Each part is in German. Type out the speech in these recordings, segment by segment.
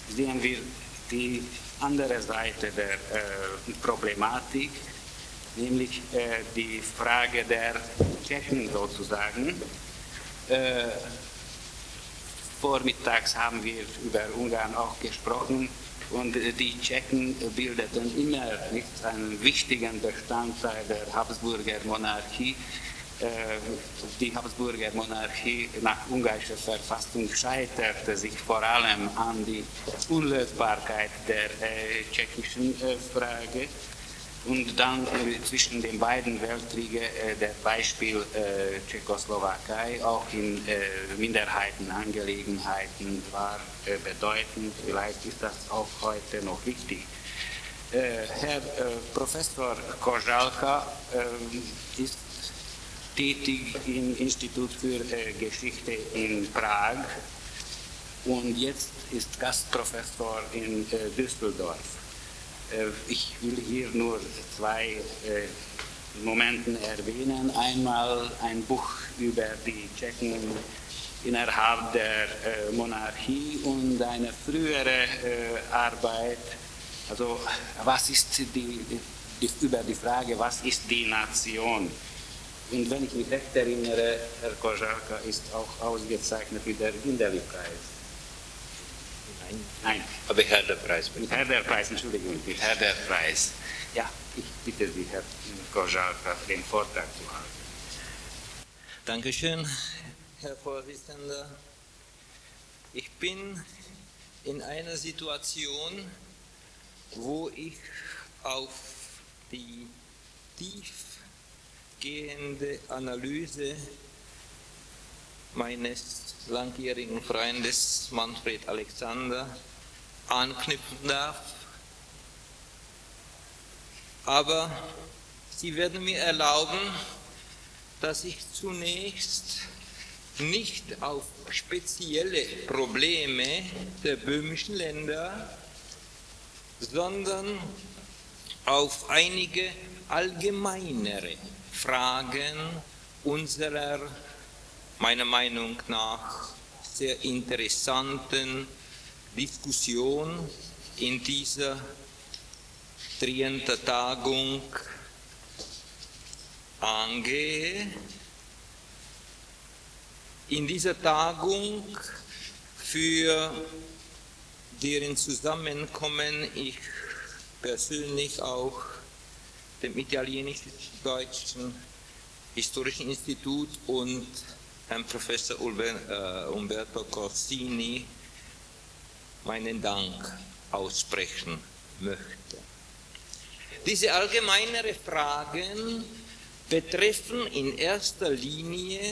sehen wir die andere Seite der Problematik, nämlich die Frage der Tschechen sozusagen. Vormittags haben wir über Ungarn auch gesprochen und die Tschechen bildeten immer einen wichtigen Bestandteil der Habsburger Monarchie. Die Habsburger Monarchie nach ungarischer Verfassung scheiterte sich vor allem an die Unlösbarkeit der tschechischen Frage. Und dann zwischen den beiden Weltkriegen der Beispiel Tschechoslowakei auch in Minderheitenangelegenheiten war bedeutend. Vielleicht ist das auch heute noch wichtig. Herr Professor Kožalka ist tätig im Institut für Geschichte in Prag und jetzt ist Gastprofessor in Düsseldorf. Ich will hier nur zwei Momente erwähnen. Einmal ein Buch über die Tschechen innerhalb der Monarchie und eine frühere Arbeit, also was ist über die Frage, was ist die Nation? Und wenn ich mich recht erinnere, Herr Kožalka ist auch ausgezeichnet mit der Hinderli-Preis. Nein. Aber Herder-Preis. Herder-Preis, Entschuldigung, mit Herder-Preis. Ja, ich bitte Sie, Herr Kožalka, den Vortrag zu halten. Dankeschön, Herr Vorsitzender. Ich bin in einer Situation, wo ich auf die tiefgehende Analyse meines langjährigen Freundes Manfred Alexander anknüpfen darf. Aber Sie werden mir erlauben, dass ich zunächst nicht auf spezielle Probleme der böhmischen Länder, sondern auf einige allgemeinere Fragen unserer, meiner Meinung nach, sehr interessanten Diskussion in dieser Trienter Tagung angehe. In dieser Tagung, für deren Zusammenkommen ich persönlich auch dem Italienisch-Deutschen Historischen Institut und Herrn Professor Umberto Corsini meinen Dank aussprechen möchte. Diese allgemeineren Fragen betreffen in erster Linie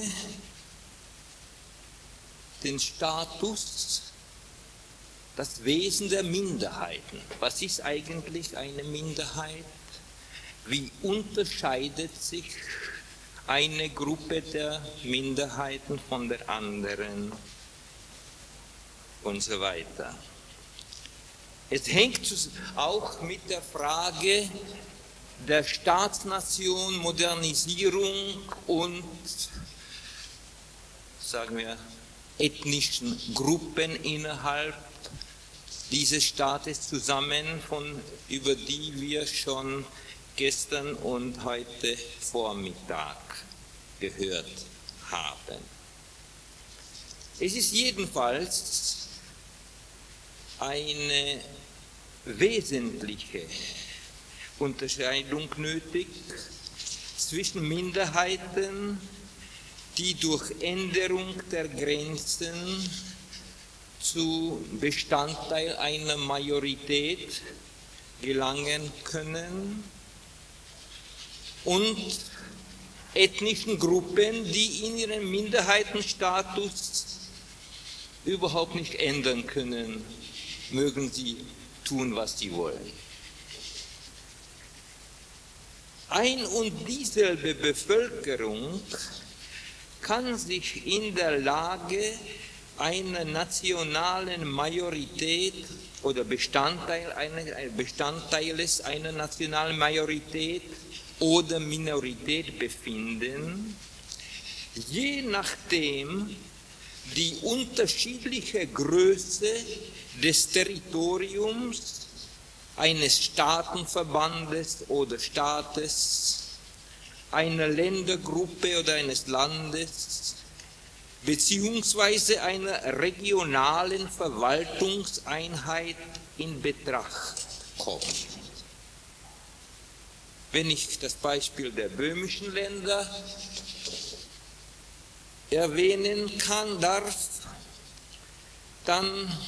den Status, das Wesen der Minderheiten. Was ist eigentlich eine Minderheit? Wie unterscheidet sich eine Gruppe der Minderheiten von der anderen und so weiter. Es hängt auch mit der Frage der Staatsnation, Modernisierung und, sagen wir, ethnischen Gruppen innerhalb dieses Staates zusammen, über die wir schon gestern und heute Vormittag gehört haben. Es ist jedenfalls eine wesentliche Unterscheidung nötig zwischen Minderheiten, die durch Änderung der Grenzen zu Bestandteil einer Majorität gelangen können, und ethnischen Gruppen, die in ihrem Minderheitenstatus überhaupt nicht ändern können, mögen sie tun, was sie wollen. Ein und dieselbe Bevölkerung kann sich in der Lage einer nationalen Majorität oder Bestandteiles einer nationalen Majorität oder Minorität befinden, je nachdem die unterschiedliche Größe des Territoriums eines Staatenverbandes oder Staates, einer Ländergruppe oder eines Landes, beziehungsweise einer regionalen Verwaltungseinheit in Betracht kommt. Wenn ich das Beispiel der böhmischen Länder erwähnen darf, dann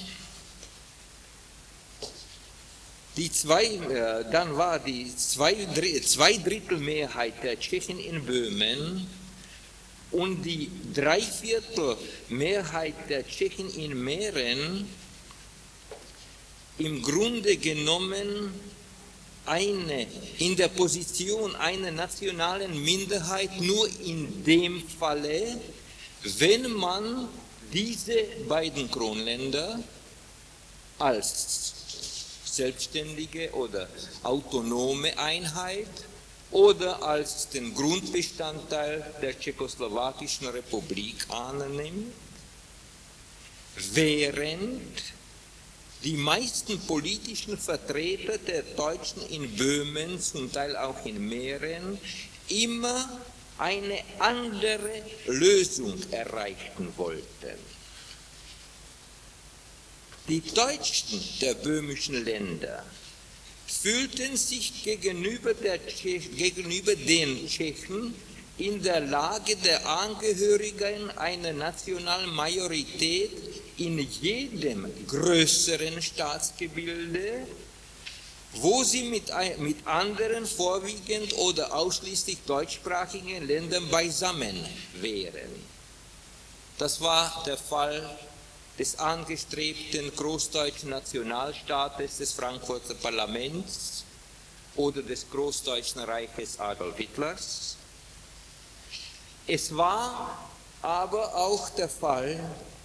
war die Zweidrittelmehrheit der Tschechen in Böhmen und die Dreiviertelmehrheit der Tschechen in Mähren im Grunde genommen in der Position einer nationalen Minderheit nur in dem Falle, wenn man diese beiden Kronländer als selbstständige oder autonome Einheit oder als den Grundbestandteil der Tschechoslowakischen Republik annimmt, während die meisten politischen Vertreter der Deutschen in Böhmen, zum Teil auch in Mähren, immer eine andere Lösung erreichen wollten. Die Deutschen der böhmischen Länder fühlten sich gegenüber den Tschechen in der Lage, der Angehörigen einer nationalen Majorität in jedem größeren Staatsgebilde, wo sie mit anderen vorwiegend oder ausschließlich deutschsprachigen Ländern beisammen wären. Das war der Fall des angestrebten großdeutschen Nationalstaates des Frankfurter Parlaments oder des Großdeutschen Reiches Adolf Hitlers. Es war aber auch der Fall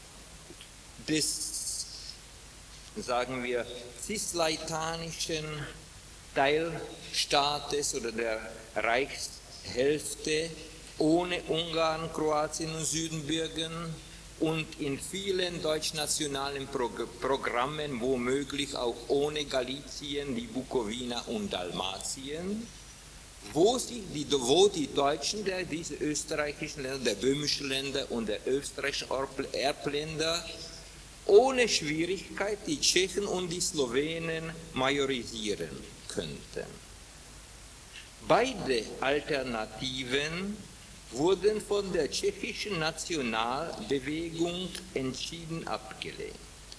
des, sagen wir, cisleitanischen Teilstaates oder der Reichshälfte ohne Ungarn, Kroatien und Siebenbürgen und in vielen deutschnationalen Programmen womöglich auch ohne Galizien, die Bukowina und Dalmatien, wo die Deutschen diese österreichischen Länder, der böhmischen Länder und der österreichischen Erbländer ohne Schwierigkeit die Tschechen und die Slowenen majorisieren könnten. Beide Alternativen wurden von der tschechischen Nationalbewegung entschieden abgelehnt.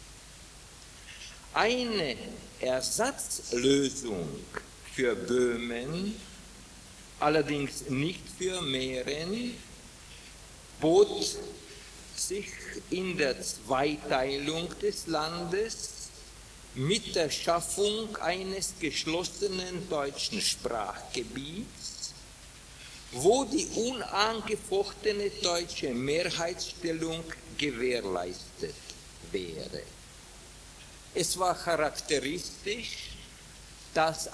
Eine Ersatzlösung für Böhmen, allerdings nicht für Mähren, bot sich in der Zweiteilung des Landes mit der Schaffung eines geschlossenen deutschen Sprachgebiets, wo die unangefochtene deutsche Mehrheitsstellung gewährleistet wäre. Es war charakteristisch, dass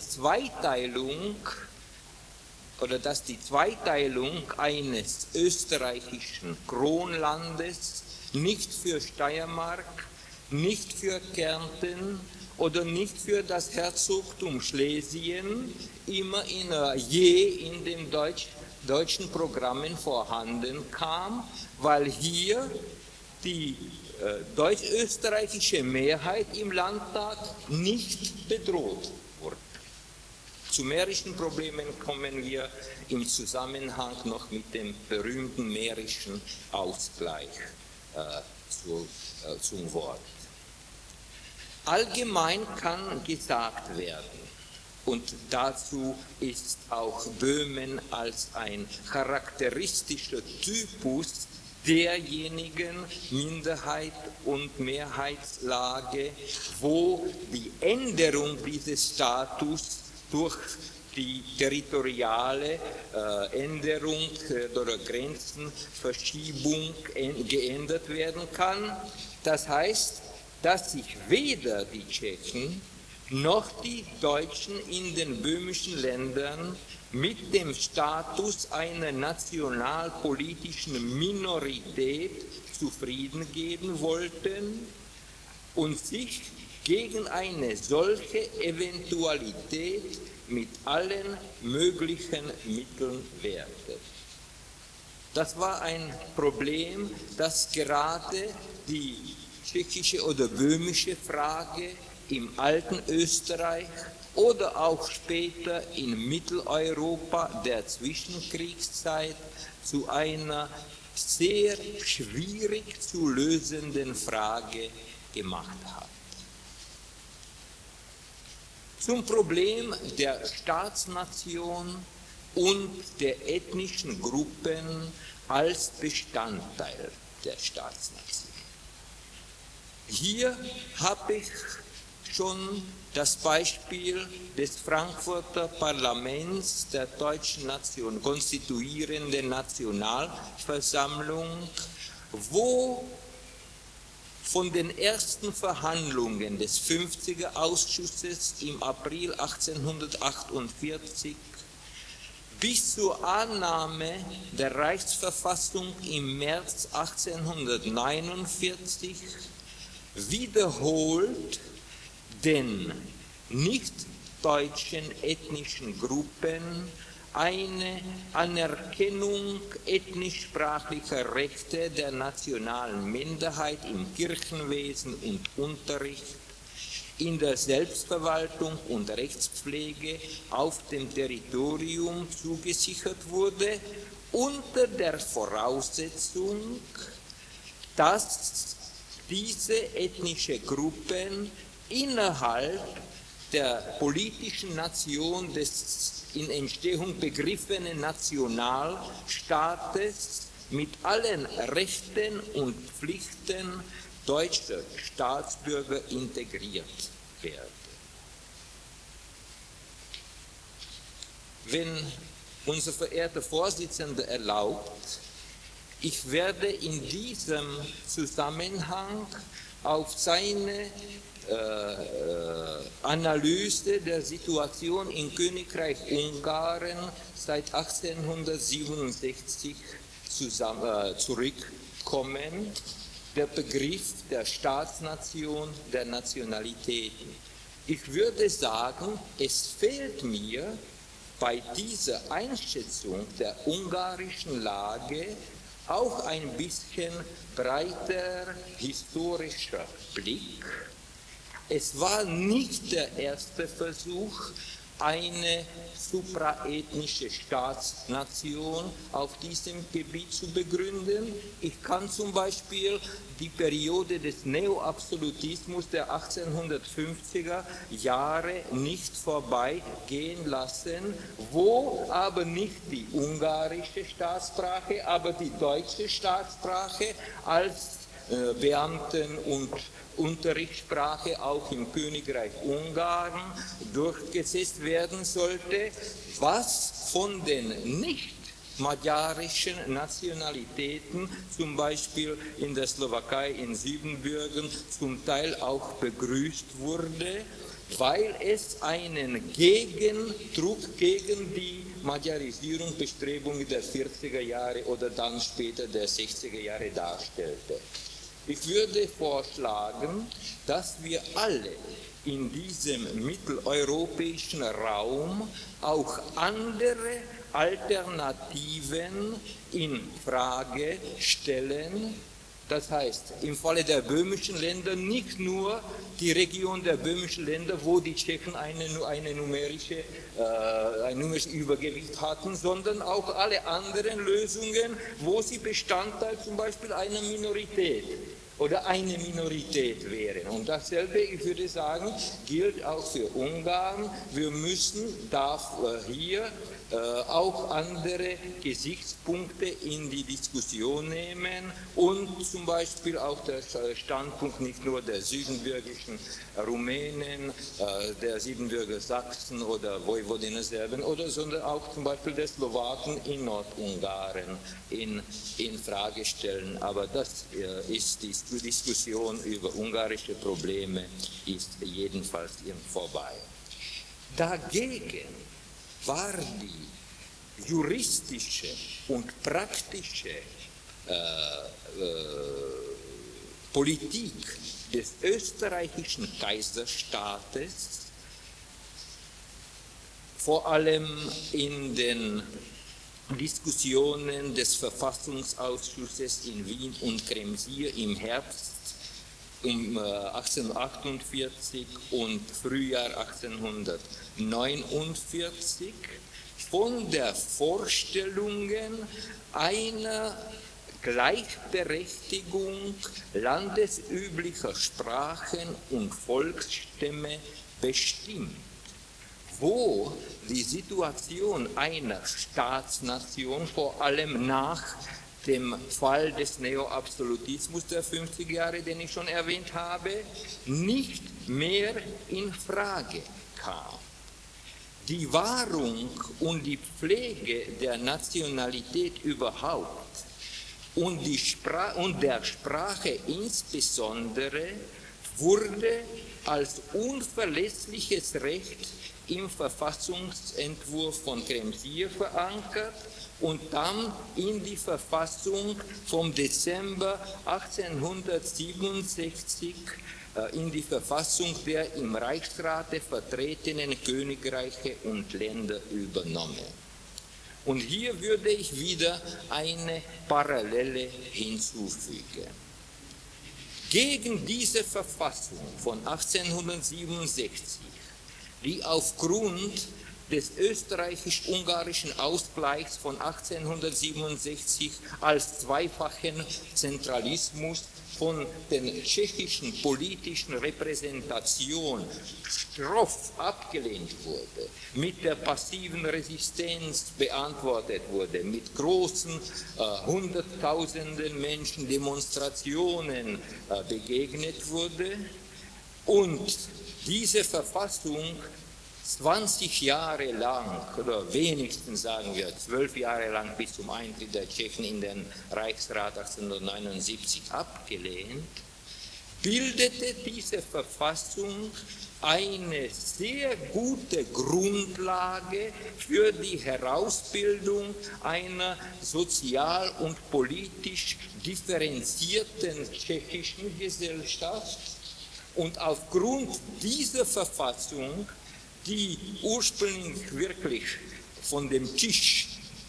die Zweiteilung eines österreichischen Kronlandes nicht für Steiermark, nicht für Kärnten oder nicht für das Herzogtum Schlesien immer in den deutschen Programmen vorhanden kam, weil hier die deutsch-österreichische Mehrheit im Landtag nicht bedroht wurde. Zu mährischen Problemen kommen wir im Zusammenhang noch mit dem berühmten mährischen Ausgleich zum Wort. Allgemein kann gesagt werden, und dazu ist auch Böhmen als ein charakteristischer Typus derjenigen Minderheit- und Mehrheitslage, wo die Änderung dieses Status durch die territoriale Änderung oder Grenzenverschiebung geändert werden kann. Das heißt, dass sich weder die Tschechen noch die Deutschen in den böhmischen Ländern mit dem Status einer nationalpolitischen Minorität zufrieden geben wollten, und sich gegen eine solche Eventualität mit allen möglichen Mitteln wehrte. Das war ein Problem, das gerade die tschechische oder böhmische Frage im alten Österreich oder auch später in Mitteleuropa der Zwischenkriegszeit zu einer sehr schwierig zu lösenden Frage gemacht hat. Zum Problem der Staatsnation und der ethnischen Gruppen als Bestandteil der Staatsnation. Hier habe ich schon das Beispiel des Frankfurter Parlaments der deutschen Nation, konstituierenden Nationalversammlung, wo von den ersten Verhandlungen des 50er Ausschusses im April 1848 bis zur Annahme der Reichsverfassung im März 1849 wiederholt den nicht-deutschen ethnischen Gruppen eine Anerkennung ethnisch-sprachlicher Rechte der nationalen Minderheit im Kirchenwesen und Unterricht, in der Selbstverwaltung und Rechtspflege auf dem Territorium zugesichert wurde, unter der Voraussetzung, dass diese ethnischen Gruppen innerhalb der politischen Nation des in Entstehung begriffenen Nationalstaates mit allen Rechten und Pflichten deutscher Staatsbürger integriert werden. Wenn unser verehrter Vorsitzender erlaubt, ich werde in diesem Zusammenhang auf seine Analyse der Situation im Königreich Ungarn seit 1867 zurückkommen, der Begriff der Staatsnation, der Nationalitäten. Ich würde sagen, es fehlt mir bei dieser Einschätzung der ungarischen Lage auch ein bisschen breiter historischer Blick. Es war nicht der erste Versuch, eine supraethnische Staatsnation auf diesem Gebiet zu begründen. Ich kann zum Beispiel die Periode des Neoabsolutismus der 1850er Jahre nicht vorbeigehen lassen, wo aber nicht die ungarische Staatssprache, aber die deutsche Staatssprache als Beamten- und Unterrichtssprache auch im Königreich Ungarn durchgesetzt werden sollte, was von den nicht-magyarischen Nationalitäten, zum Beispiel in der Slowakei, in Siebenbürgen, zum Teil auch begrüßt wurde, weil es einen Gegendruck gegen die Magyarisierung, Bestrebungen der 40er Jahre oder dann später der 60er Jahre darstellte. Ich würde vorschlagen, dass wir alle in diesem mitteleuropäischen Raum auch andere Alternativen in Frage stellen. Das heißt, im Falle der böhmischen Länder nicht nur die Region der böhmischen Länder, wo die Tschechen ein numerisches Übergewicht hatten, sondern auch alle anderen Lösungen, wo sie Bestandteil zum Beispiel einer Minorität oder eine Minorität wären. Und dasselbe, ich würde sagen, gilt auch für Ungarn. Wir darf hier auch andere Gesichtspunkte in die Diskussion nehmen und zum Beispiel auch der Standpunkt nicht nur der siebenbürgischen Rumänen, der Siebenbürger Sachsen oder Vojvodina Serben, sondern auch zum Beispiel der Slowaken in Nordungarn in Frage stellen. Aber das ist die Diskussion über ungarische Probleme ist jedenfalls vorbei. Dagegen war die juristische und praktische Politik des österreichischen Kaiserstaates, vor allem in den Diskussionen des Verfassungsausschusses in Wien und Kremsier im Herbst 1848 und Frühjahr 1849 von der Vorstellungen einer Gleichberechtigung landesüblicher Sprachen und Volksstämme bestimmt, wo die Situation einer Staatsnation, vor allem nach dem Fall des Neoabsolutismus der 50 Jahre, den ich schon erwähnt habe, nicht mehr in Frage kam. Die Wahrung und die Pflege der Nationalität überhaupt und der Sprache insbesondere wurde als unverletzliches Recht im Verfassungsentwurf von Kremsier verankert und dann in die Verfassung vom Dezember 1867 in die Verfassung der im Reichsrate vertretenen Königreiche und Länder übernommen. Und hier würde ich wieder eine Parallele hinzufügen. Gegen diese Verfassung von 1867, die aufgrund des österreichisch-ungarischen Ausgleichs von 1867 als zweifachen Zentralismus von den tschechischen politischen Repräsentation schroff abgelehnt wurde, mit der passiven Resistenz beantwortet wurde, mit großen hunderttausenden Menschen Demonstrationen begegnet wurde und diese Verfassung 20 Jahre lang, oder wenigstens sagen wir 12 Jahre lang bis zum Eintritt der Tschechen in den Reichsrat 1879 abgelehnt, bildete diese Verfassung eine sehr gute Grundlage für die Herausbildung einer sozial und politisch differenzierten tschechischen Gesellschaft. Und aufgrund dieser Verfassung, die ursprünglich wirklich von dem Tisch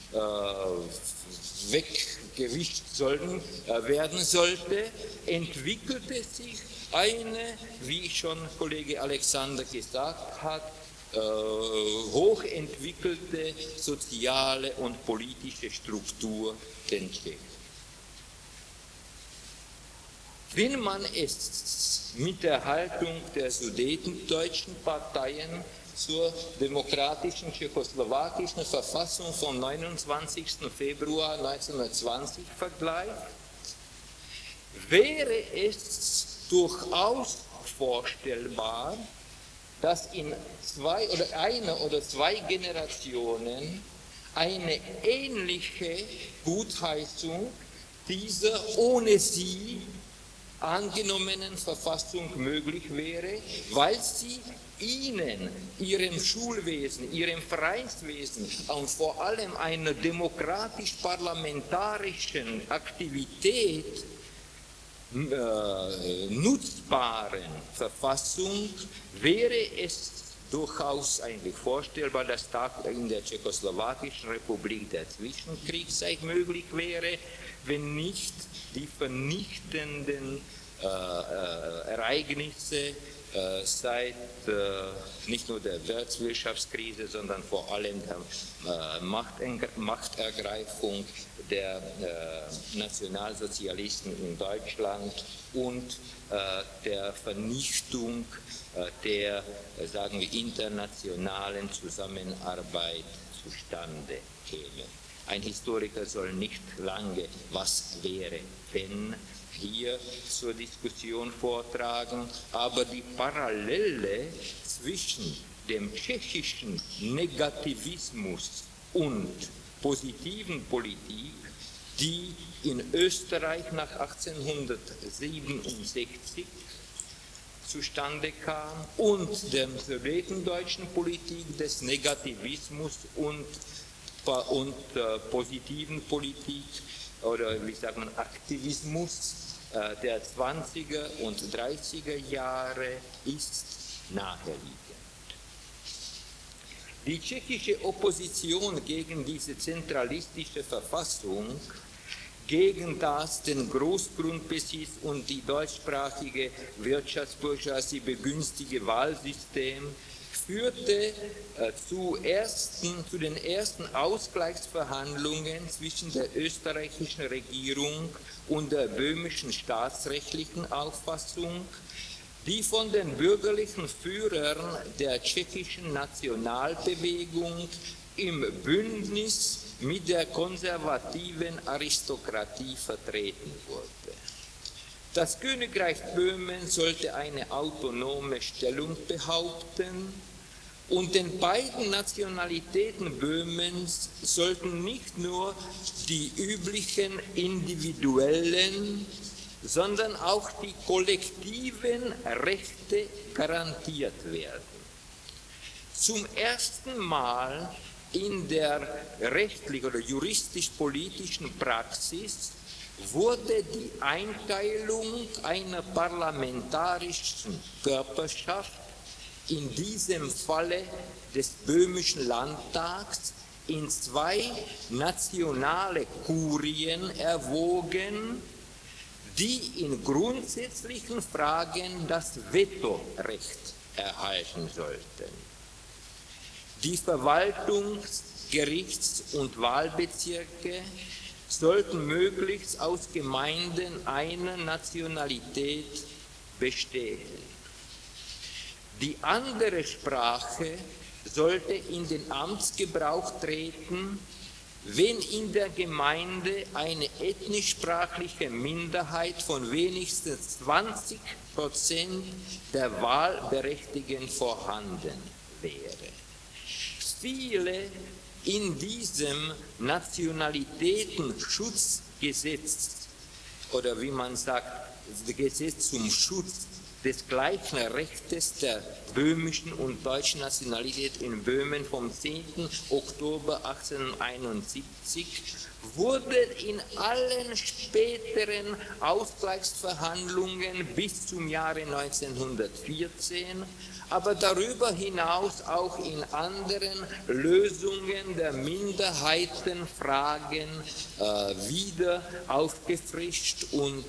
weggewischt werden sollte, entwickelte sich eine, wie schon Kollege Alexander gesagt hat, hochentwickelte soziale und politische Struktur den Tschechen. Wenn man es mit der Haltung der sudetendeutschen Parteien zur demokratischen tschechoslowakischen Verfassung vom 29. Februar 1920 vergleicht, wäre es durchaus vorstellbar, dass in einer oder zwei Generationen eine ähnliche Gutheißung dieser ohne sie angenommenen Verfassung möglich wäre, weil sie ihnen, ihrem Schulwesen, ihrem Vereinswesen und vor allem einer demokratisch-parlamentarischen Aktivität nutzbaren Verfassung wäre es durchaus eigentlich vorstellbar, dass da in der Tschechoslowakischen Republik der Zwischenkriegszeit möglich wäre, wenn nicht die vernichtenden Ereignisse seit nicht nur der Wirtschaftskrise, sondern vor allem der Machtergreifung der Nationalsozialisten in Deutschland und der Vernichtung der, sagen wir, internationalen Zusammenarbeit zustande käme. Ein Historiker soll nicht lange was wäre, wenn hier zur Diskussion vortragen, aber die Parallele zwischen dem tschechischen Negativismus und positiven Politik, die in Österreich nach 1867 zustande kam, und der sudetendeutschen Politik des Negativismus und positiven Politik oder wie sagt man Aktivismus der 20er und 30er Jahre ist naheliegend. Die tschechische Opposition gegen diese zentralistische Verfassung, gegen das den Großgrundbesitz und die deutschsprachige Wirtschaftsbourgeoisie begünstigte Wahlsystem führte zu den ersten Ausgleichsverhandlungen zwischen der österreichischen Regierung und der böhmischen staatsrechtlichen Auffassung, die von den bürgerlichen Führern der tschechischen Nationalbewegung im Bündnis mit der konservativen Aristokratie vertreten wurde. Das Königreich Böhmen sollte eine autonome Stellung behaupten und den beiden Nationalitäten Böhmens sollten nicht nur die üblichen individuellen, sondern auch die kollektiven Rechte garantiert werden. Zum ersten Mal in der rechtlich oder juristisch-politischen Praxis wurde die Einteilung einer parlamentarischen Körperschaft, in diesem Falle des böhmischen Landtags, in zwei nationale Kurien erwogen, die in grundsätzlichen Fragen das Vetorecht erhalten sollten. Die Verwaltungs-, Gerichts- und Wahlbezirke sollten möglichst aus Gemeinden einer Nationalität bestehen. Die andere Sprache sollte in den Amtsgebrauch treten, wenn in der Gemeinde eine ethnisch-sprachliche Minderheit von wenigstens 20% der Wahlberechtigten vorhanden wäre. Viele in diesem Nationalitätenschutzgesetz oder wie man sagt, Gesetz zum Schutz des gleichen Rechtes der böhmischen und deutschen Nationalität in Böhmen vom 10. Oktober 1871 wurde in allen späteren Ausgleichsverhandlungen bis zum Jahre 1914, aber darüber hinaus auch in anderen Lösungen der Minderheitenfragen wieder aufgefrischt und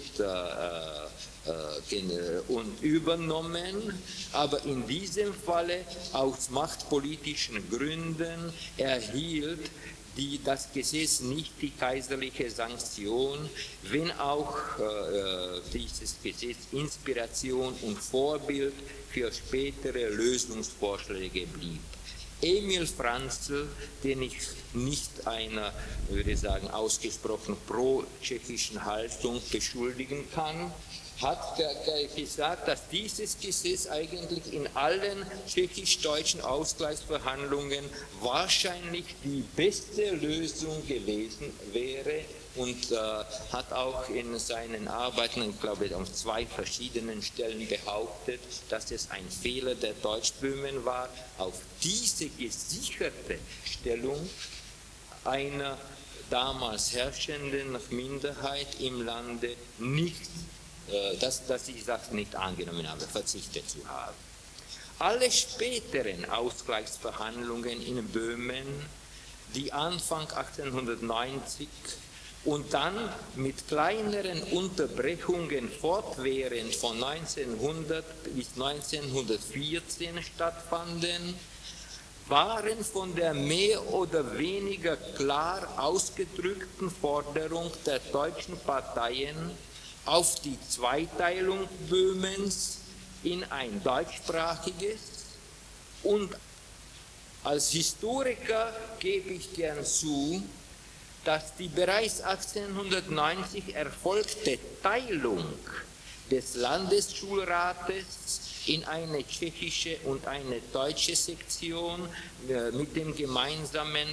übernommen, aber in diesem Falle aus machtpolitischen Gründen erhielt das Gesetz nicht die kaiserliche Sanktion, wenn auch dieses Gesetz Inspiration und Vorbild für spätere Lösungsvorschläge blieb. Emil Franzl, den ich nicht einer, würde ich sagen, ausgesprochen pro-tschechischen Haltung beschuldigen kann, hat gesagt, dass dieses Gesetz eigentlich in allen tschechisch-deutschen Ausgleichsverhandlungen wahrscheinlich die beste Lösung gewesen wäre und hat auch in seinen Arbeiten, ich glaube, auf 2 verschiedenen Stellen behauptet, dass es ein Fehler der Deutschböhmen war, auf diese gesicherte Stellung einer damals herrschenden Minderheit im Lande nicht dass ich das nicht angenommen habe, verzichtet zu haben. Alle späteren Ausgleichsverhandlungen in Böhmen, die Anfang 1890 und dann mit kleineren Unterbrechungen fortwährend von 1900 bis 1914 stattfanden, waren von der mehr oder weniger klar ausgedrückten Forderung der deutschen Parteien auf die Zweiteilung Böhmens in ein deutschsprachiges und als Historiker gebe ich gern zu, dass die bereits 1890 erfolgte Teilung des Landesschulrates in eine tschechische und eine deutsche Sektion mit dem gemeinsamen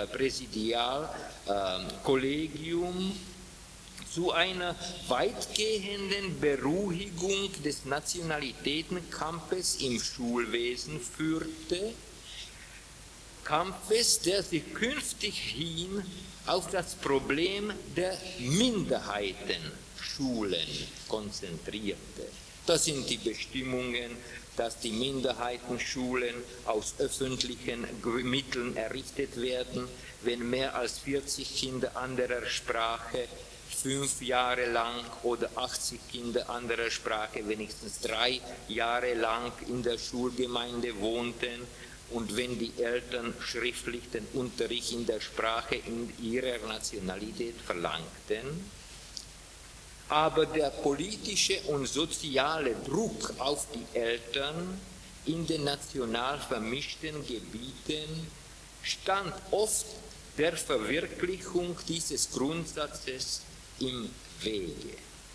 Präsidialkollegium zu einer weitgehenden Beruhigung des Nationalitätenkampfes im Schulwesen führte, Kampfes, der sich künftig hin auf das Problem der Minderheiten Schulen konzentrierte. Das sind die Bestimmungen, dass die Minderheitenschulen aus öffentlichen Mitteln errichtet werden, wenn mehr als 40 Kinder anderer Sprache 5 Jahre lang oder 80 Kinder anderer Sprache wenigstens 3 Jahre lang in der Schulgemeinde wohnten und wenn die Eltern schriftlich den Unterricht in der Sprache in ihrer Nationalität verlangten. Aber der politische und soziale Druck auf die Eltern in den national vermischten Gebieten stand oft der Verwirklichung dieses Grundsatzes im Wege.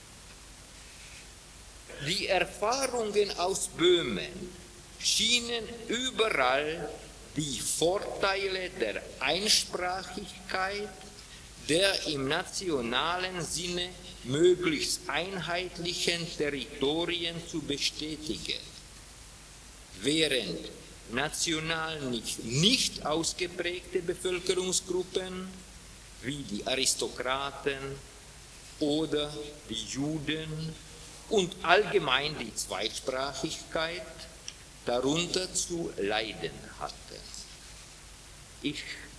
Die Erfahrungen aus Böhmen schienen überall die Vorteile der Einsprachigkeit, der im nationalen Sinne möglichst einheitlichen Territorien zu bestätigen, während national nicht ausgeprägte Bevölkerungsgruppen wie die Aristokraten oder die Juden und allgemein die Zweisprachigkeit darunter zu leiden hatten. Ich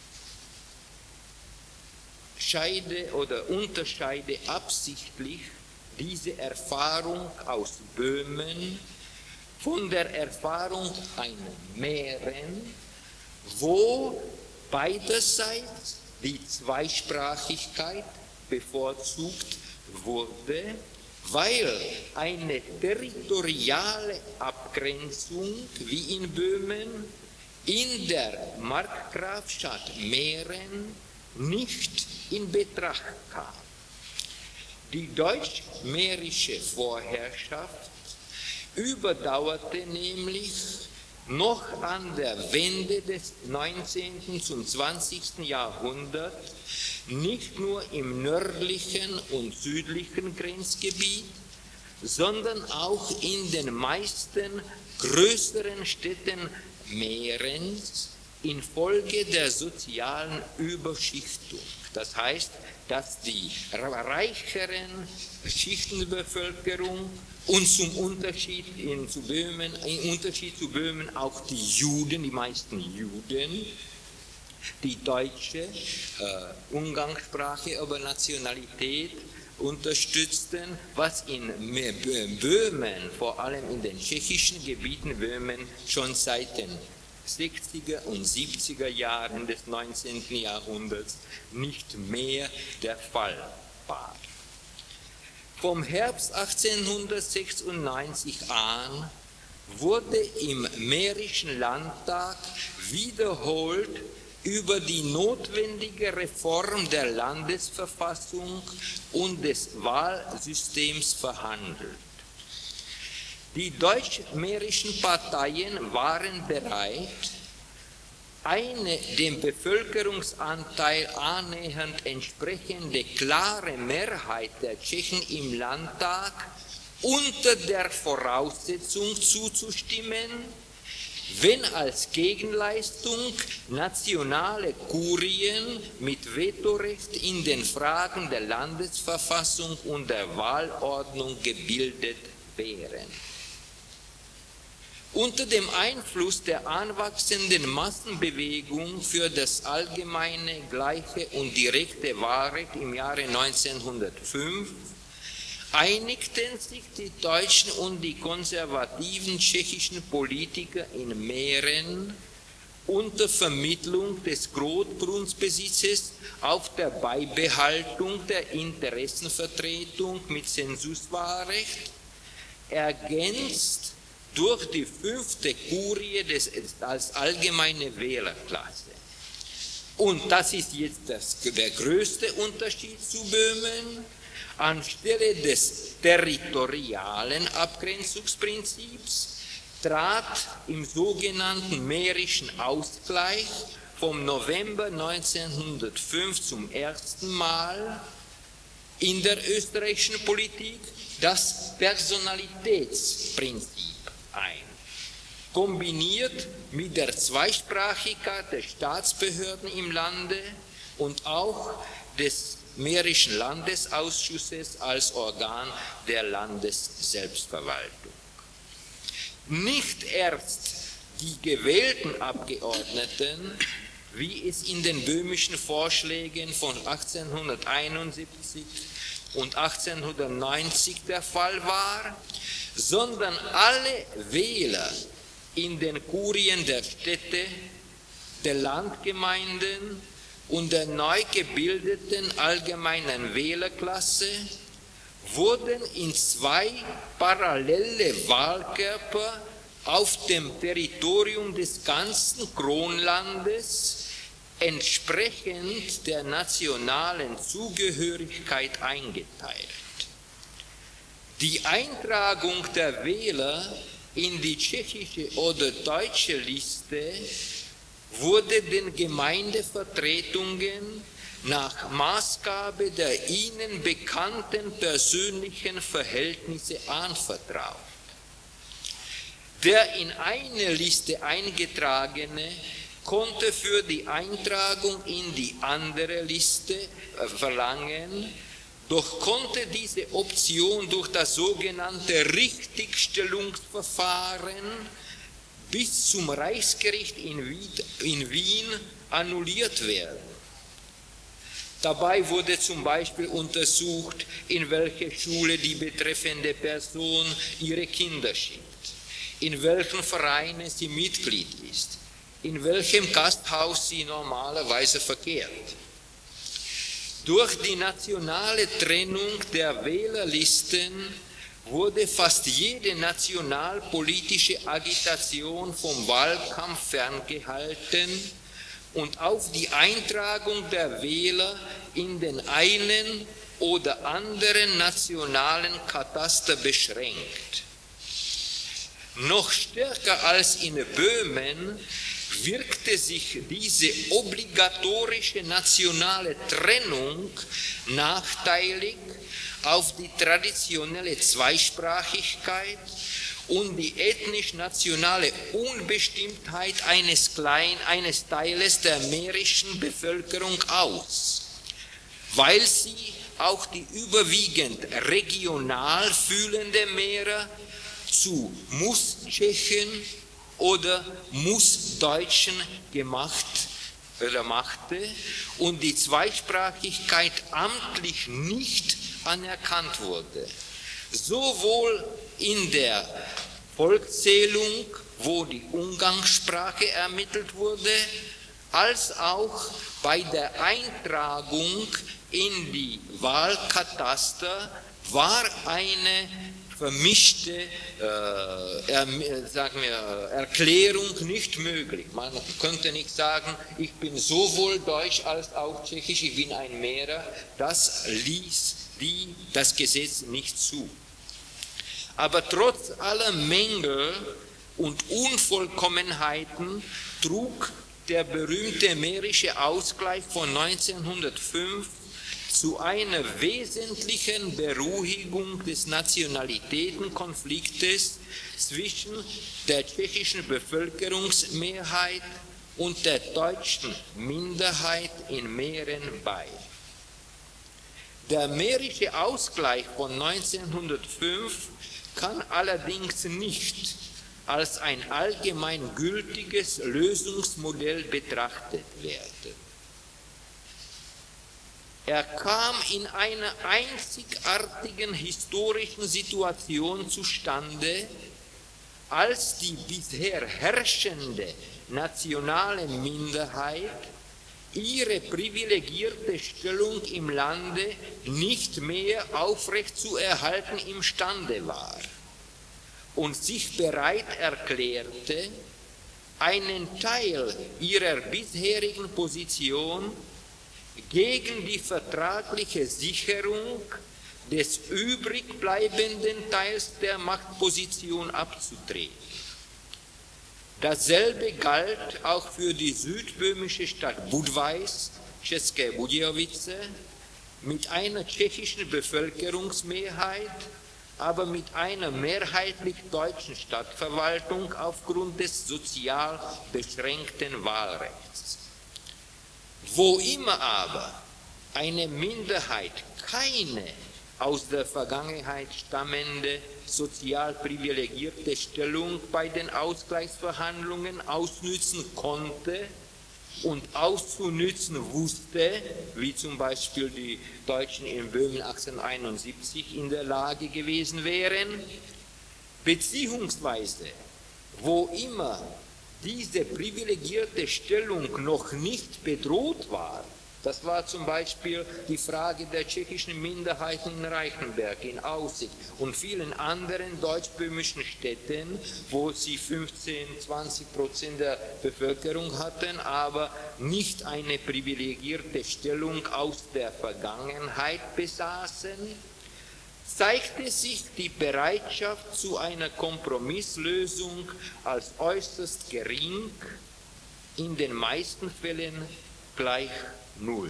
unterscheide absichtlich diese Erfahrung aus Böhmen von der Erfahrung einer Mähren, wo beiderseits die Zweisprachigkeit bevorzugt wurde, weil eine territoriale Abgrenzung wie in Böhmen in der Markgrafschaft Mähren nicht in Betracht kam. Die deutsch-mährische Vorherrschaft überdauerte nämlich noch an der Wende des 19. zum 20. Jahrhundert nicht nur im nördlichen und südlichen Grenzgebiet, sondern auch in den meisten größeren Städten Mährens infolge der sozialen Überschichtung. Das heißt, dass die reicheren Schichten der Bevölkerung und im Unterschied zu Böhmen auch die Juden, die meisten Juden, die deutsche Umgangssprache über Nationalität unterstützten, was in Böhmen, vor allem in den tschechischen Gebieten Böhmen, schon seit den 60er und 70er Jahren des 19. Jahrhunderts nicht mehr der Fall war. Vom Herbst 1896 an wurde im Mährischen Landtag wiederholt über die notwendige Reform der Landesverfassung und des Wahlsystems verhandelt. Die deutsch-mährischen Parteien waren bereit, eine dem Bevölkerungsanteil annähernd entsprechende klare Mehrheit der Tschechen im Landtag unter der Voraussetzung zuzustimmen, wenn als Gegenleistung nationale Kurien mit Vetorecht in den Fragen der Landesverfassung und der Wahlordnung gebildet wären. Unter dem Einfluss der anwachsenden Massenbewegung für das allgemeine, gleiche und direkte Wahlrecht im Jahre 1905 einigten sich die deutschen und die konservativen tschechischen Politiker in Mähren unter Vermittlung des Großgrundbesitzes auf der Beibehaltung der Interessenvertretung mit Zensuswahlrecht, ergänzt durch die 5. Kurie als allgemeine Wählerklasse. Und das ist jetzt der größte Unterschied zu Böhmen. Anstelle des territorialen Abgrenzungsprinzips trat im sogenannten Mährischen Ausgleich vom November 1905 zum ersten Mal in der österreichischen Politik das Personalitätsprinzip ein, kombiniert mit der Zweisprachigkeit der Staatsbehörden im Lande und auch des Mährischen Landesausschusses als Organ der Landesselbstverwaltung. Nicht erst die gewählten Abgeordneten, wie es in den böhmischen Vorschlägen von 1871 und 1890 der Fall war, sondern alle Wähler in den Kurien der Städte, der Landgemeinden und der neu gebildeten allgemeinen Wählerklasse wurden in zwei parallele Wahlkörper auf dem Territorium des ganzen Kronlandes entsprechend der nationalen Zugehörigkeit eingeteilt. Die Eintragung der Wähler in die tschechische oder deutsche Liste wurde den Gemeindevertretungen nach Maßgabe der ihnen bekannten persönlichen Verhältnisse anvertraut. Der in eine Liste eingetragene konnte für die Eintragung in die andere Liste verlangen, doch konnte diese Option durch das sogenannte Richtigstellungsverfahren bis zum Reichsgericht in Wien annulliert werden. Dabei wurde zum Beispiel untersucht, in welche Schule die betreffende Person ihre Kinder schickt, in welchem Verein sie Mitglied ist, in welchem Gasthaus sie normalerweise verkehrt. Durch die nationale Trennung der Wählerlisten wurde fast jede nationalpolitische Agitation vom Wahlkampf ferngehalten und auf die Eintragung der Wähler in den einen oder anderen nationalen Kataster beschränkt. Noch stärker als in Böhmen wirkte sich diese obligatorische nationale Trennung nachteilig auf die traditionelle Zweisprachigkeit und die ethnisch-nationale Unbestimmtheit eines Teiles der mährischen Bevölkerung aus, weil sie auch die überwiegend regional fühlende Mährer zu Muss-Tschechen oder Muss-Deutschen machte und die Zweisprachigkeit amtlich nicht anerkannt wurde. Sowohl in der Volkszählung, wo die Umgangssprache ermittelt wurde, als auch bei der Eintragung in die Wahlkataster war eine vermischte Erklärung nicht möglich. Man könnte nicht sagen, ich bin sowohl deutsch als auch tschechisch, ich bin ein Mährer. Das ließ das Gesetz nicht zu. Aber trotz aller Mängel und Unvollkommenheiten trug der berühmte mährische Ausgleich von 1905 zu einer wesentlichen Beruhigung des Nationalitätenkonfliktes zwischen der tschechischen Bevölkerungsmehrheit und der deutschen Minderheit in Mähren bei. Der mährische Ausgleich von 1905 kann allerdings nicht als ein allgemein gültiges Lösungsmodell betrachtet werden. Er kam in einer einzigartigen historischen Situation zustande, als die bisher herrschende nationale Minderheit ihre privilegierte Stellung im Lande nicht mehr aufrechtzuerhalten imstande war und sich bereit erklärte, einen Teil ihrer bisherigen Position gegen die vertragliche Sicherung des übrig bleibenden Teils der Machtposition abzutreten. Dasselbe galt auch für die südböhmische Stadt Budweis, České Budějovice, mit einer tschechischen Bevölkerungsmehrheit, aber mit einer mehrheitlich deutschen Stadtverwaltung aufgrund des sozial beschränkten Wahlrechts. Wo immer aber eine Minderheit keine aus der Vergangenheit stammende sozial privilegierte Stellung bei den Ausgleichsverhandlungen ausnützen konnte und auszunützen wusste, wie zum Beispiel die Deutschen in Böhmen 1871 in der Lage gewesen wären, beziehungsweise wo immer diese privilegierte Stellung noch nicht bedroht war. Das war zum Beispiel die Frage der tschechischen Minderheiten in Reichenberg, in Aussig und vielen anderen deutsch-böhmischen Städten, wo sie 15-20% der Bevölkerung hatten, aber nicht eine privilegierte Stellung aus der Vergangenheit besaßen, zeigte sich die Bereitschaft zu einer Kompromisslösung als äußerst gering, in den meisten Fällen gleich null.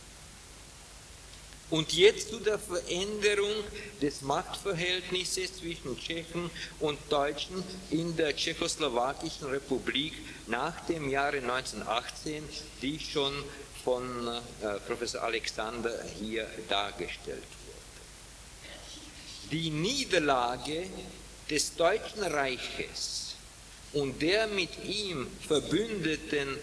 Und jetzt zu der Veränderung des Machtverhältnisses zwischen Tschechen und Deutschen in der Tschechoslowakischen Republik nach dem Jahre 1918, die schon von Professor Alexander hier dargestellt wurde. Die Niederlage des Deutschen Reiches und der mit ihm verbündeten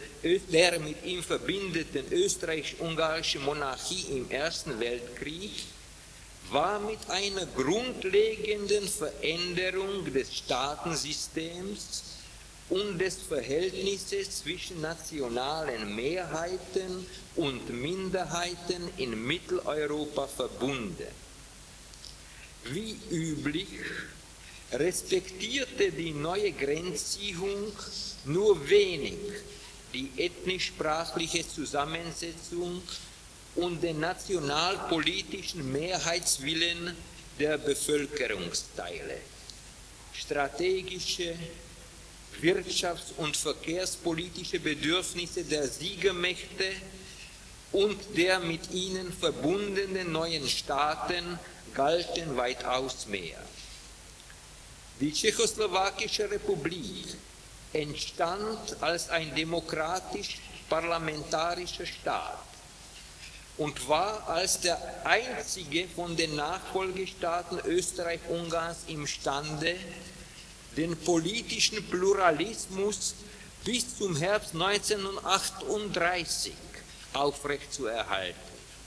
österreichisch-ungarische Monarchie im Ersten Weltkrieg war mit einer grundlegenden Veränderung des Staatensystems und des Verhältnisses zwischen nationalen Mehrheiten und Minderheiten in Mitteleuropa verbunden. Wie üblich respektierte die neue Grenzziehung nur wenig die ethnisch-sprachliche Zusammensetzung und den nationalpolitischen Mehrheitswillen der Bevölkerungsteile. Strategische, wirtschafts- und verkehrspolitische Bedürfnisse der Siegermächte und der mit ihnen verbundenen neuen Staaten galten weitaus mehr. Die Tschechoslowakische Republik entstand als ein demokratisch-parlamentarischer Staat und war als der einzige von den Nachfolgestaaten Österreich-Ungarns imstande, den politischen Pluralismus bis zum Herbst 1938 aufrechtzuerhalten.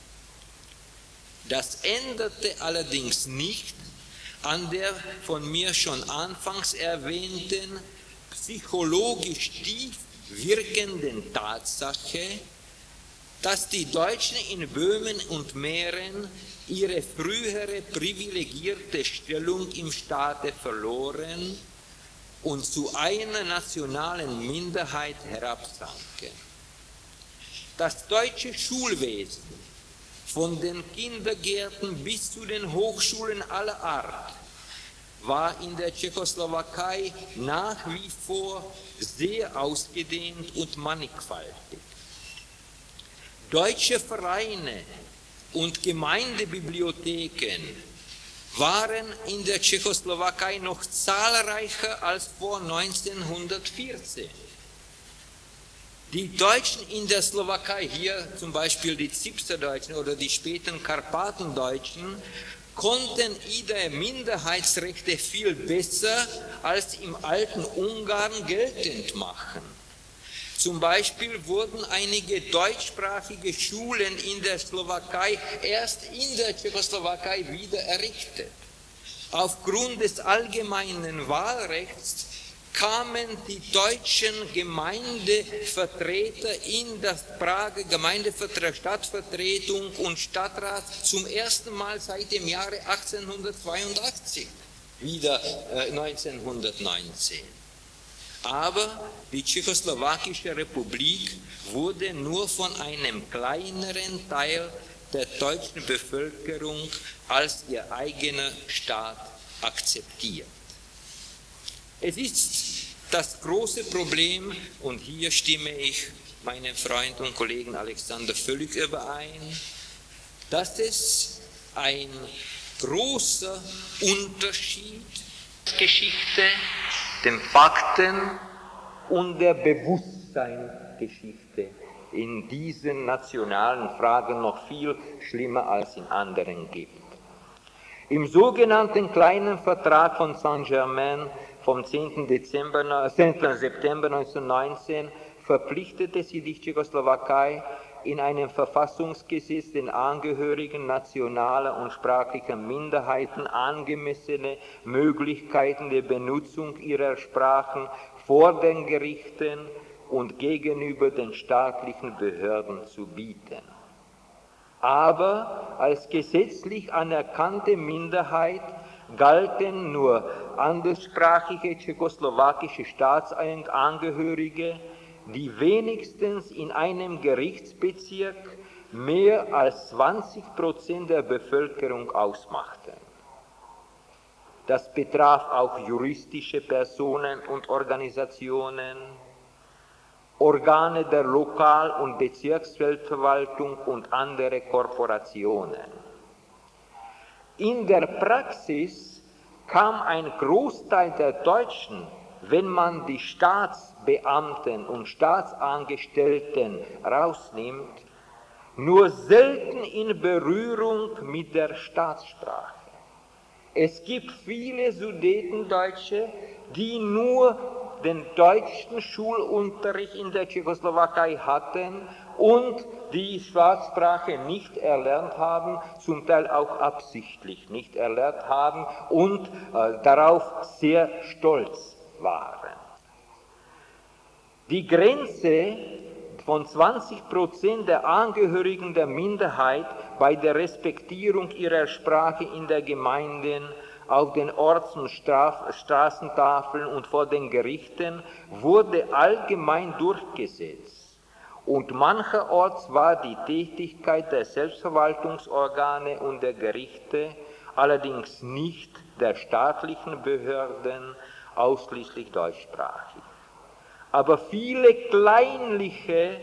Das änderte allerdings nicht an der von mir schon anfangs erwähnten psychologisch tief wirkenden Tatsache, dass die Deutschen in Böhmen und Mähren ihre frühere privilegierte Stellung im Staate verloren und zu einer nationalen Minderheit herabsanken. Das deutsche Schulwesen, von den Kindergärten bis zu den Hochschulen aller Art, war in der Tschechoslowakei nach wie vor sehr ausgedehnt und mannigfaltig. Deutsche Vereine und Gemeindebibliotheken waren in der Tschechoslowakei noch zahlreicher als vor 1914. Die Deutschen in der Slowakei, hier zum Beispiel die Zipserdeutschen oder die späten Karpatendeutschen, konnten ihre Minderheitsrechte viel besser als im alten Ungarn geltend machen. Zum Beispiel wurden einige deutschsprachige Schulen in der Slowakei erst in der Tschechoslowakei wieder errichtet. Aufgrund des allgemeinen Wahlrechts kamen die deutschen Gemeindevertreter in das Prager Stadtvertretung und Stadtrat zum ersten Mal seit dem Jahre 1882, wieder 1919. Aber die Tschechoslowakische Republik wurde nur von einem kleineren Teil der deutschen Bevölkerung als ihr eigener Staat akzeptiert. Es ist das große Problem, und hier stimme ich meinem Freund und Kollegen Alexander völlig überein, dass es ein großer Unterschied der Geschichte, den Fakten und der Bewusstseinsgeschichte in diesen nationalen Fragen noch viel schlimmer als in anderen gibt. Im sogenannten Kleinen Vertrag von Saint-Germain vom 10. September 1919 verpflichtete sie die Tschechoslowakei, in einem Verfassungsgesetz den Angehörigen nationaler und sprachlicher Minderheiten angemessene Möglichkeiten der Benutzung ihrer Sprachen vor den Gerichten und gegenüber den staatlichen Behörden zu bieten. Aber als gesetzlich anerkannte Minderheit galten nur anderssprachige tschechoslowakische Staatsangehörige, die wenigstens in einem Gerichtsbezirk mehr als 20% der Bevölkerung ausmachten. Das betraf auch juristische Personen und Organisationen, Organe der Lokal- und Bezirksfeldverwaltung und andere Korporationen. In der Praxis kam ein Großteil der Deutschen, wenn man die Staatsbeamten und Staatsangestellten rausnimmt, nur selten in Berührung mit der Staatssprache. Es gibt viele Sudetendeutsche, die nur den deutschen Schulunterricht in der Tschechoslowakei hatten und die Staatssprache nicht erlernt haben, zum Teil auch absichtlich nicht erlernt haben und darauf sehr stolz waren. Die Grenze von 20% der Angehörigen der Minderheit bei der Respektierung ihrer Sprache in der Gemeinden, auf den Orts- und Straßentafeln und vor den Gerichten wurde allgemein durchgesetzt. Und mancherorts war die Tätigkeit der Selbstverwaltungsorgane und der Gerichte, allerdings nicht der staatlichen Behörden, ausschließlich deutschsprachig. Aber viele kleinliche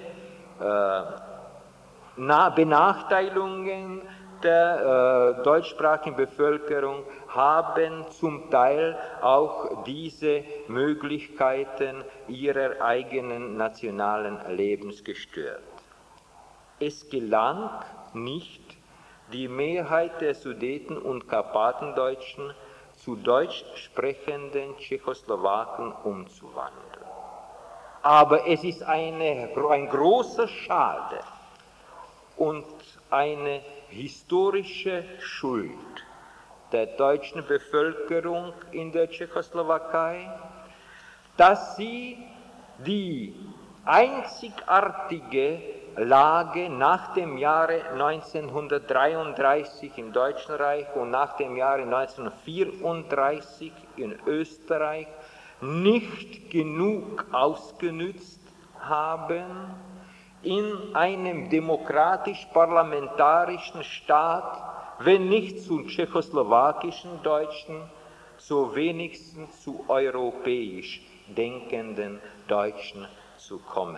Benachteiligungen der deutschsprachigen Bevölkerung haben zum Teil auch diese Möglichkeiten ihrer eigenen nationalen Lebens gestört. Es gelang nicht, die Mehrheit der Sudeten und Karpatendeutschen zu deutsch sprechenden Tschechoslowaken umzuwandeln. Aber es ist ein großer Schade und eine historische Schuld der deutschen Bevölkerung in der Tschechoslowakei, dass sie die einzigartige Lage nach dem Jahre 1933 im Deutschen Reich und nach dem Jahre 1934 in Österreich nicht genug ausgenützt haben, in einem demokratisch-parlamentarischen Staat, wenn nicht zu tschechoslowakischen Deutschen, so wenigstens zu europäisch denkenden Deutschen zu kommen.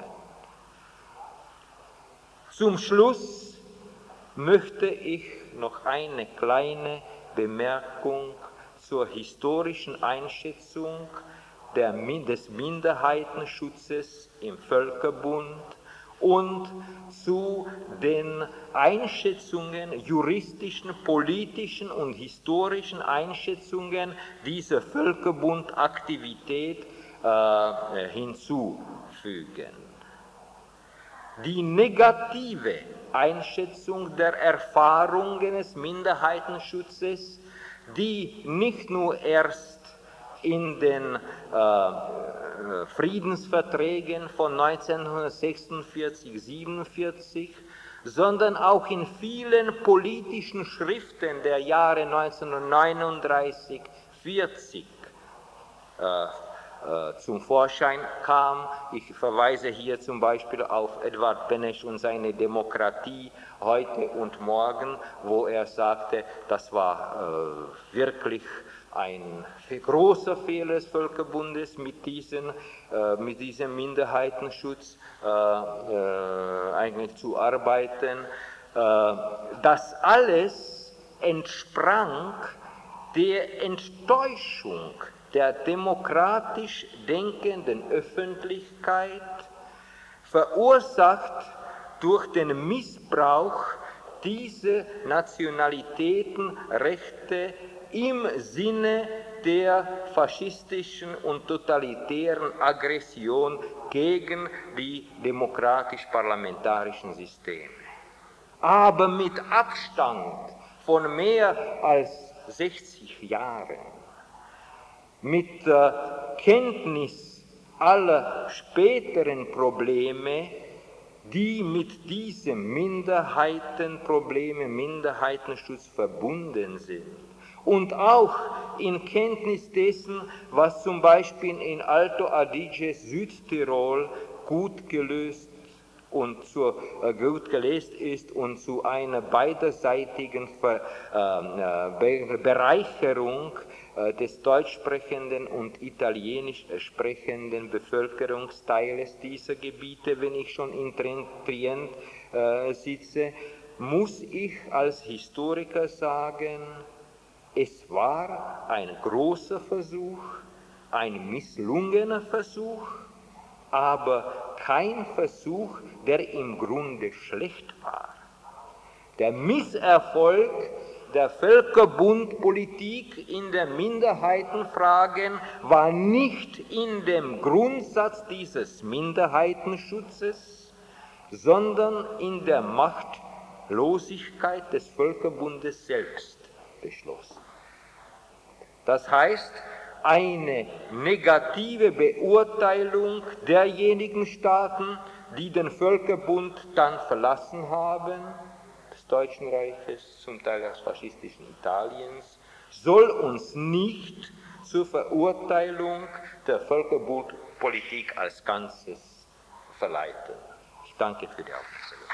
Zum Schluss möchte ich noch eine kleine Bemerkung zur historischen Einschätzung des Minderheitenschutzes im Völkerbund und zu den Einschätzungen, juristischen, politischen und historischen Einschätzungen dieser Völkerbundaktivität hinzufügen. Die negative Einschätzung der Erfahrungen des Minderheitenschutzes, die nicht nur erst in den Friedensverträgen von 1946-47, sondern auch in vielen politischen Schriften der Jahre 1939-40 zum Vorschein kam. Ich verweise hier zum Beispiel auf Edvard Beneš und seine Demokratie heute und morgen, wo er sagte, das war wirklich ein großer Fehler des Völkerbundes, mit diesem Minderheitenschutz eigentlich zu arbeiten. Das alles entsprang der Enttäuschung der demokratisch denkenden Öffentlichkeit, verursacht durch den Missbrauch dieser Nationalitätenrechte im Sinne der faschistischen und totalitären Aggression gegen die demokratisch-parlamentarischen Systeme. Aber mit Abstand von mehr als 60 Jahren, mit Kenntnis aller späteren Probleme, die mit diesem Minderheitenschutz verbunden sind, und auch in Kenntnis dessen, was zum Beispiel in Alto Adige, Südtirol gut gelöst ist und zu einer beiderseitigen Bereicherung des deutsch sprechenden und italienisch sprechenden Bevölkerungsteiles dieser Gebiete, wenn ich schon in Trient sitze, muss ich als Historiker sagen, es war ein großer Versuch, ein misslungener Versuch, aber kein Versuch, der im Grunde schlecht war. Der Misserfolg der Völkerbundpolitik in der Minderheitenfragen war nicht in dem Grundsatz dieses Minderheitenschutzes, sondern in der Machtlosigkeit des Völkerbundes selbst beschlossen. Das heißt, eine negative Beurteilung derjenigen Staaten, die den Völkerbund dann verlassen haben, des Deutschen Reiches, zum Teil des faschistischen Italiens, soll uns nicht zur Verurteilung der Völkerbundpolitik als Ganzes verleiten. Ich danke für die Aufmerksamkeit.